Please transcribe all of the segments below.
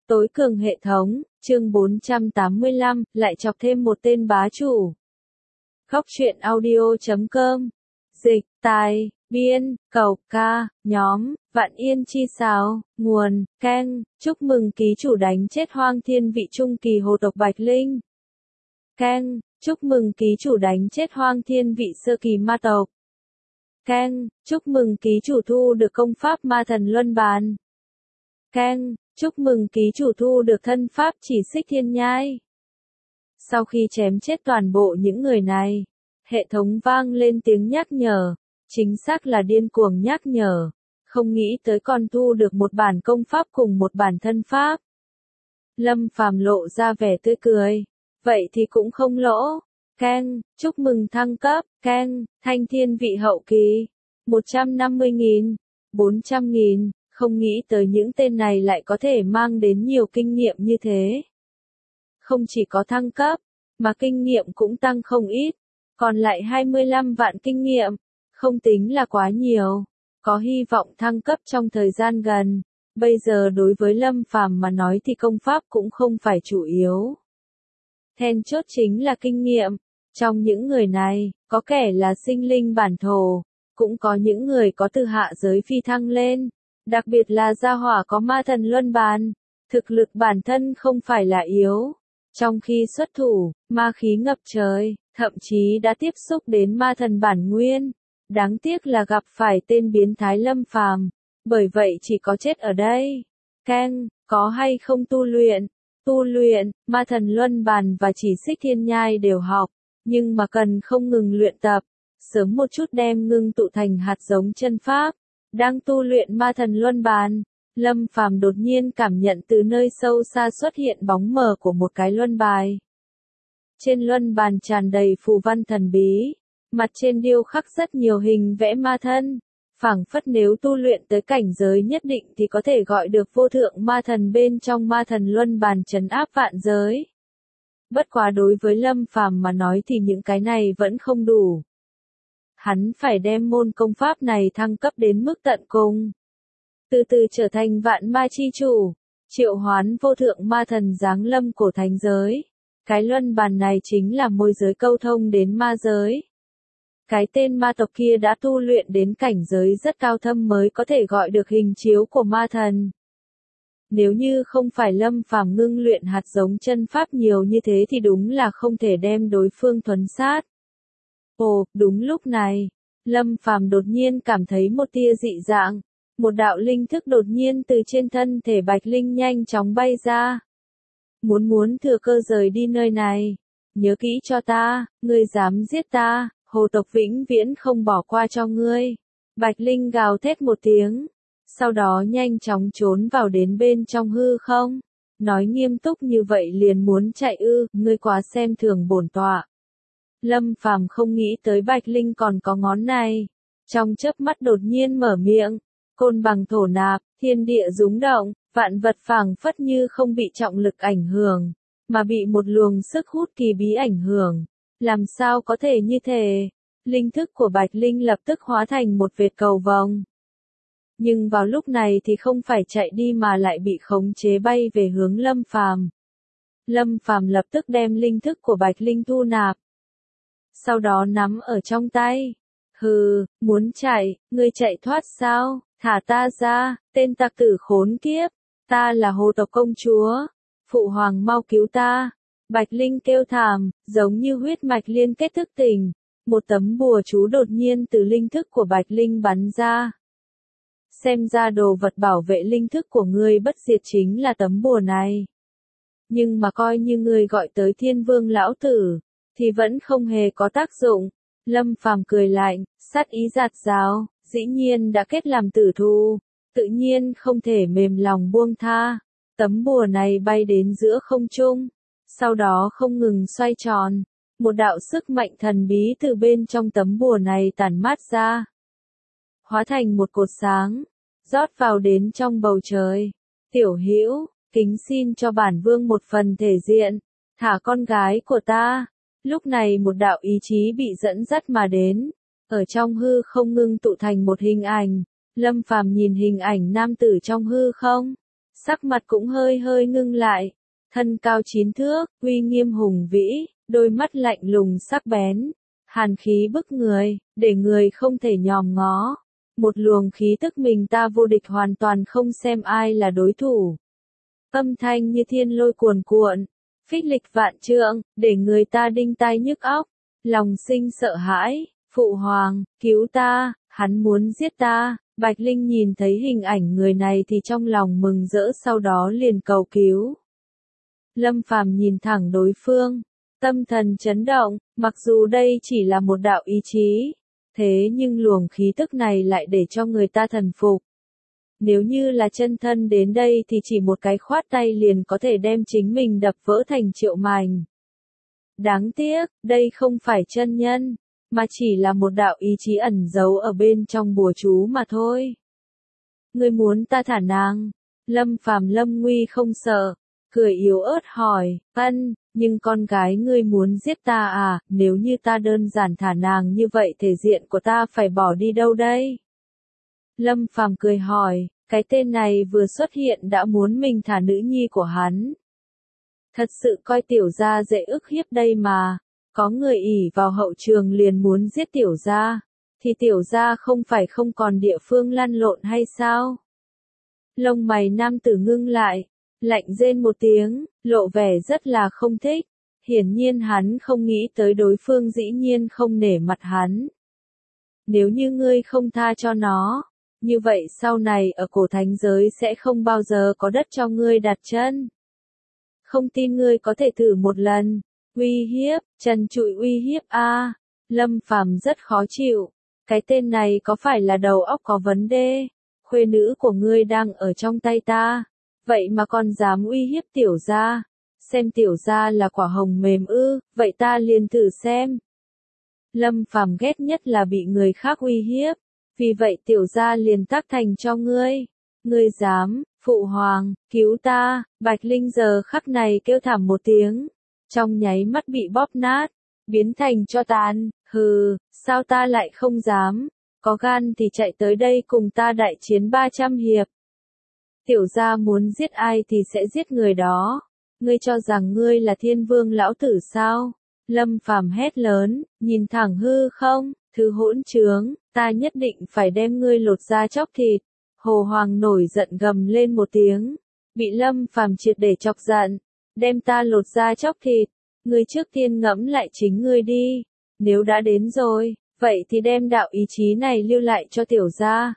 Tối cường hệ thống, chương 485, lại chọc thêm một tên bá chủ. Góc truyện audio.com. Dịch, tài, biên, cầu, ca, nhóm, Vạn Yên Chi Sáo, nguồn, Ken, chúc mừng ký chủ đánh chết Hoang Thiên Vị trung kỳ hồ tộc Bạch Linh. Ken, chúc mừng ký chủ đánh chết Hoang Thiên Vị sơ kỳ ma tộc. Ken, chúc mừng ký chủ thu được công pháp ma thần luân bàn. Ken, chúc mừng ký chủ thu được thân pháp chỉ xích thiên nhai. Sau khi chém chết toàn bộ những người này, hệ thống vang lên tiếng nhắc nhở, chính xác là điên cuồng nhắc nhở, không nghĩ tới còn thu được một bản công pháp cùng một bản thân pháp. Lâm Phàm lộ ra vẻ tươi cười, vậy thì cũng không lỗ. Ken, chúc mừng thăng cấp. Ken, thanh thiên vị hậu kỳ, 150.000, 400.000. Không nghĩ tới những tên này lại có thể mang đến nhiều kinh nghiệm như thế. Không chỉ có thăng cấp, mà kinh nghiệm cũng tăng không ít, còn lại 25 vạn kinh nghiệm, không tính là quá nhiều, có hy vọng thăng cấp trong thời gian gần. Bây giờ đối với Lâm Phàm mà nói thì công pháp cũng không phải chủ yếu. Then chốt chính là kinh nghiệm, trong những người này, có kẻ là sinh linh bản thổ, cũng có những người có từ hạ giới phi thăng lên. Đặc biệt là gia hỏa có ma thần luân bàn, thực lực bản thân không phải là yếu. Trong khi xuất thủ, ma khí ngập trời, thậm chí đã tiếp xúc đến ma thần bản nguyên. Đáng tiếc là gặp phải tên biến thái Lâm Phàm, bởi vậy chỉ có chết ở đây. Ken, có hay không tu luyện? Tu luyện, ma thần luân bàn và chỉ xích thiên nhai đều học, nhưng mà cần không ngừng luyện tập, sớm một chút đem ngưng tụ thành hạt giống chân pháp. Đang tu luyện ma thần luân bàn, Lâm Phàm đột nhiên cảm nhận từ nơi sâu xa xuất hiện bóng mờ của một cái luân bài. Trên luân bàn tràn đầy phù văn thần bí, mặt trên điêu khắc rất nhiều hình vẽ ma thân, phảng phất nếu tu luyện tới cảnh giới nhất định thì có thể gọi được vô thượng ma thần bên trong ma thần luân bàn trấn áp vạn giới. Bất quá đối với Lâm Phàm mà nói thì những cái này vẫn không đủ. Hắn phải đem môn công pháp này thăng cấp đến mức tận cùng. Từ từ trở thành vạn ma chi chủ, triệu hoán vô thượng ma thần giáng lâm của thánh giới. Cái luân bàn này chính là môi giới câu thông đến ma giới. Cái tên ma tộc kia đã tu luyện đến cảnh giới rất cao thâm mới có thể gọi được hình chiếu của ma thần. Nếu như không phải Lâm Phàm ngưng luyện hạt giống chân pháp nhiều như thế thì đúng là không thể đem đối phương thuần sát. Ồ, đúng lúc này, Lâm Phàm đột nhiên cảm thấy một tia dị dạng, một đạo linh thức đột nhiên từ trên thân thể Bạch Linh nhanh chóng bay ra. Muốn thừa cơ rời đi nơi này, nhớ kỹ cho ta, ngươi dám giết ta, hồ tộc vĩnh viễn không bỏ qua cho ngươi. Bạch Linh gào thét một tiếng, sau đó nhanh chóng trốn vào đến bên trong hư không, nói nghiêm túc như vậy liền muốn chạy ư, ngươi quá xem thường bổn tọa. Lâm Phàm không nghĩ tới Bạch Linh còn có ngón này, trong chớp mắt đột nhiên mở miệng, côn bằng thổ nạp, thiên địa rúng động, vạn vật phảng phất như không bị trọng lực ảnh hưởng, mà bị một luồng sức hút kỳ bí ảnh hưởng. Làm sao có thể như thế? Linh thức của Bạch Linh lập tức hóa thành một vệt cầu vồng. Nhưng vào lúc này thì không phải chạy đi mà lại bị khống chế bay về hướng Lâm Phàm. Lâm Phàm lập tức đem linh thức của Bạch Linh thu nạp. Sau đó nắm ở trong tay. Hừ, muốn chạy, ngươi chạy thoát sao? Thả ta ra, tên tặc tử khốn kiếp. Ta là hồ tộc công chúa. Phụ hoàng mau cứu ta. Bạch Linh kêu thảm, giống như huyết mạch liên kết thức tỉnh. Một tấm bùa chú đột nhiên từ linh thức của Bạch Linh bắn ra. Xem ra đồ vật bảo vệ linh thức của ngươi bất diệt chính là tấm bùa này. Nhưng mà coi như ngươi gọi tới Thiên Vương lão tử, thì vẫn không hề có tác dụng. Lâm Phàm cười lạnh, sát ý giạt rào, dĩ nhiên đã kết làm tử thù, tự nhiên không thể mềm lòng buông tha. Tấm bùa này bay đến giữa không trung, sau đó không ngừng xoay tròn, một đạo sức mạnh thần bí từ bên trong tấm bùa này tản mát ra, hóa thành một cột sáng, rót vào đến trong bầu trời. Tiểu Hữu, kính xin cho bản vương một phần thể diện, thả con gái của ta. Lúc này một đạo ý chí bị dẫn dắt mà đến, ở trong hư không ngưng tụ thành một hình ảnh. Lâm Phàm nhìn hình ảnh nam tử trong hư không, sắc mặt cũng hơi hơi ngưng lại, thân cao 9 thước, uy nghiêm hùng vĩ, đôi mắt lạnh lùng sắc bén, hàn khí bức người, để người không thể nhòm ngó. Một luồng khí tức mình ta vô địch hoàn toàn không xem ai là đối thủ. Âm thanh như thiên lôi cuồn cuộn, phích lịch vạn trượng, để người ta đinh tai nhức óc, lòng sinh sợ hãi. Phụ hoàng, cứu ta, hắn muốn giết ta. Bạch Linh nhìn thấy hình ảnh người này thì trong lòng mừng rỡ, sau đó liền cầu cứu. Lâm Phàm nhìn thẳng đối phương, tâm thần chấn động, mặc dù đây chỉ là một đạo ý chí, thế nhưng luồng khí tức này lại để cho người ta thần phục. Nếu như là chân thân đến đây thì chỉ một cái khoát tay liền có thể đem chính mình đập vỡ thành triệu mảnh. Đáng tiếc, đây không phải chân nhân, mà chỉ là một đạo ý chí ẩn giấu ở bên trong bùa chú mà thôi. Ngươi muốn ta thả nàng? Lâm Phàm lâm nguy không sợ, cười yếu ớt hỏi, nhưng con gái ngươi muốn giết ta à? Nếu như ta đơn giản thả nàng như vậy thể diện của ta phải bỏ đi đâu đây? Lâm Phàm cười hỏi, cái tên này vừa xuất hiện đã muốn mình thả nữ nhi của hắn. Thật sự coi tiểu gia dễ ức hiếp đây mà, có người ỷ vào hậu trường liền muốn giết tiểu gia, thì tiểu gia không phải không còn địa phương lăn lộn hay sao? Lông mày nam tử ngưng lại, lạnh rên một tiếng, lộ vẻ rất là không thích. Hiển nhiên hắn không nghĩ tới đối phương dĩ nhiên không nể mặt hắn. Nếu như ngươi không tha cho nó, như vậy sau này ở cổ thánh giới sẽ không bao giờ có đất cho ngươi đặt chân. Không tin ngươi có thể thử một lần. Uy hiếp, trần trụi uy hiếp a. Lâm Phàm rất khó chịu. Cái tên này có phải là đầu óc có vấn đề? Khuê nữ của ngươi đang ở trong tay ta, vậy mà còn dám uy hiếp tiểu gia? Xem tiểu gia là quả hồng mềm ư? Vậy ta liền thử xem. Lâm Phàm ghét nhất là bị người khác uy hiếp, vì vậy tiểu gia liền tác thành cho ngươi. Ngươi dám? Phụ hoàng, cứu ta! Bạch Linh giờ khắc này kêu thảm một tiếng, trong nháy mắt bị bóp nát, biến thành tro tàn. Hừ, sao ta lại không dám? Có gan thì chạy tới đây cùng ta đại chiến 300 hiệp. Tiểu gia muốn giết ai thì sẽ giết người đó. Ngươi cho rằng ngươi là thiên vương lão tử sao? Lâm Phàm hét lớn, nhìn thẳng hư không, thứ hỗn trướng, ta nhất định phải đem ngươi lột da chóc thịt. Hồ Hoàng nổi giận gầm lên một tiếng, bị Lâm Phàm triệt để chọc giận, đem ta lột da chóc thịt, ngươi trước tiên ngẫm lại chính ngươi đi, nếu đã đến rồi, vậy thì đem đạo ý chí này lưu lại cho tiểu gia.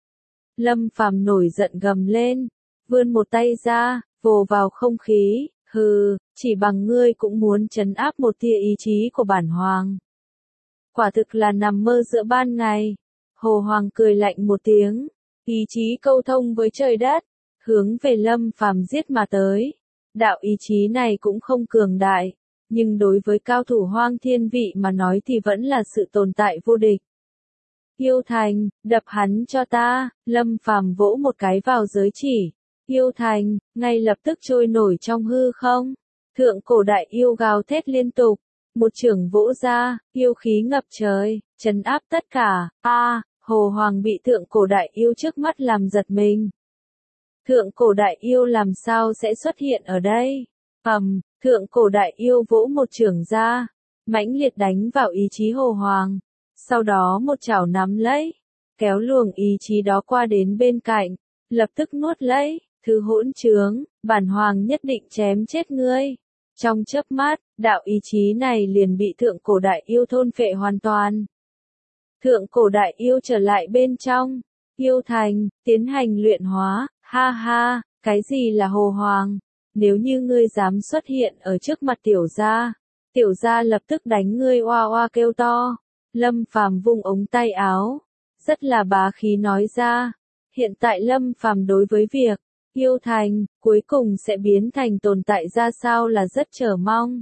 Lâm Phàm nổi giận gầm lên, vươn một tay ra, vồ vào không khí, hừ, chỉ bằng ngươi cũng muốn trấn áp một tia ý chí của bản hoàng. Quả thực là nằm mơ giữa ban ngày. Hồ Hoàng cười lạnh một tiếng, ý chí câu thông với trời đất, hướng về Lâm Phàm giết mà tới. Đạo ý chí này cũng không cường đại, nhưng đối với cao thủ Hoang Thiên Vị mà nói thì vẫn là sự tồn tại vô địch. Yêu Thành, đập hắn cho ta. Lâm Phàm vỗ một cái vào giới chỉ. Yêu Thành, ngay lập tức trôi nổi trong hư không. Thượng cổ đại yêu gào thét liên tục, một chưởng vỗ ra, yêu khí ngập trời, trấn áp tất cả. Hồ Hoàng bị thượng cổ đại yêu trước mắt làm giật mình. Thượng cổ đại yêu làm sao sẽ xuất hiện ở đây? Thượng cổ đại yêu vỗ một chưởng ra, mãnh liệt đánh vào ý chí Hồ Hoàng. Sau đó một chảo nắm lấy, kéo luồng ý chí đó qua đến bên cạnh, lập tức nuốt lấy. Thứ hỗn trướng, bản hoàng nhất định chém chết ngươi. Trong chớp mắt, đạo ý chí này liền bị thượng cổ đại yêu thôn phệ hoàn toàn. Thượng cổ đại yêu trở lại bên trong, yêu thành, tiến hành luyện hóa. Ha ha, cái gì là Hồ Hoàng? Nếu như ngươi dám xuất hiện ở trước mặt tiểu gia lập tức đánh ngươi oa oa kêu to. Lâm Phàm vung ống tay áo, rất là bá khí nói ra. Hiện tại Lâm Phàm đối với việc yêu thành cuối cùng sẽ biến thành tồn tại ra sao là rất chờ mong.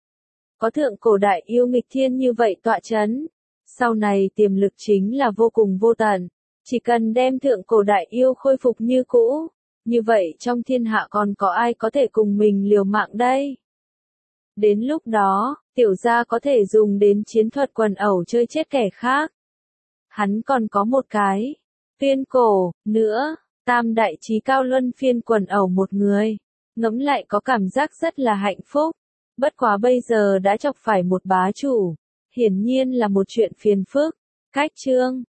Có thượng cổ đại yêu nghịch thiên như vậy tọa chấn, sau này tiềm lực chính là vô cùng vô tận. Chỉ cần đem thượng cổ đại yêu khôi phục như cũ, như vậy trong thiên hạ còn có ai có thể cùng mình liều mạng đây? Đến lúc đó, tiểu gia có thể dùng đến chiến thuật quần ẩu chơi chết kẻ khác. Hắn còn có một cái tuyên cổ nữa. Tam đại chí cao luân phiên quẩn ẩu một người. Ngẫm lại có cảm giác rất là hạnh phúc. Bất quá bây giờ đã chọc phải một bá chủ. Hiển nhiên là một chuyện phiền phức. Cách chương.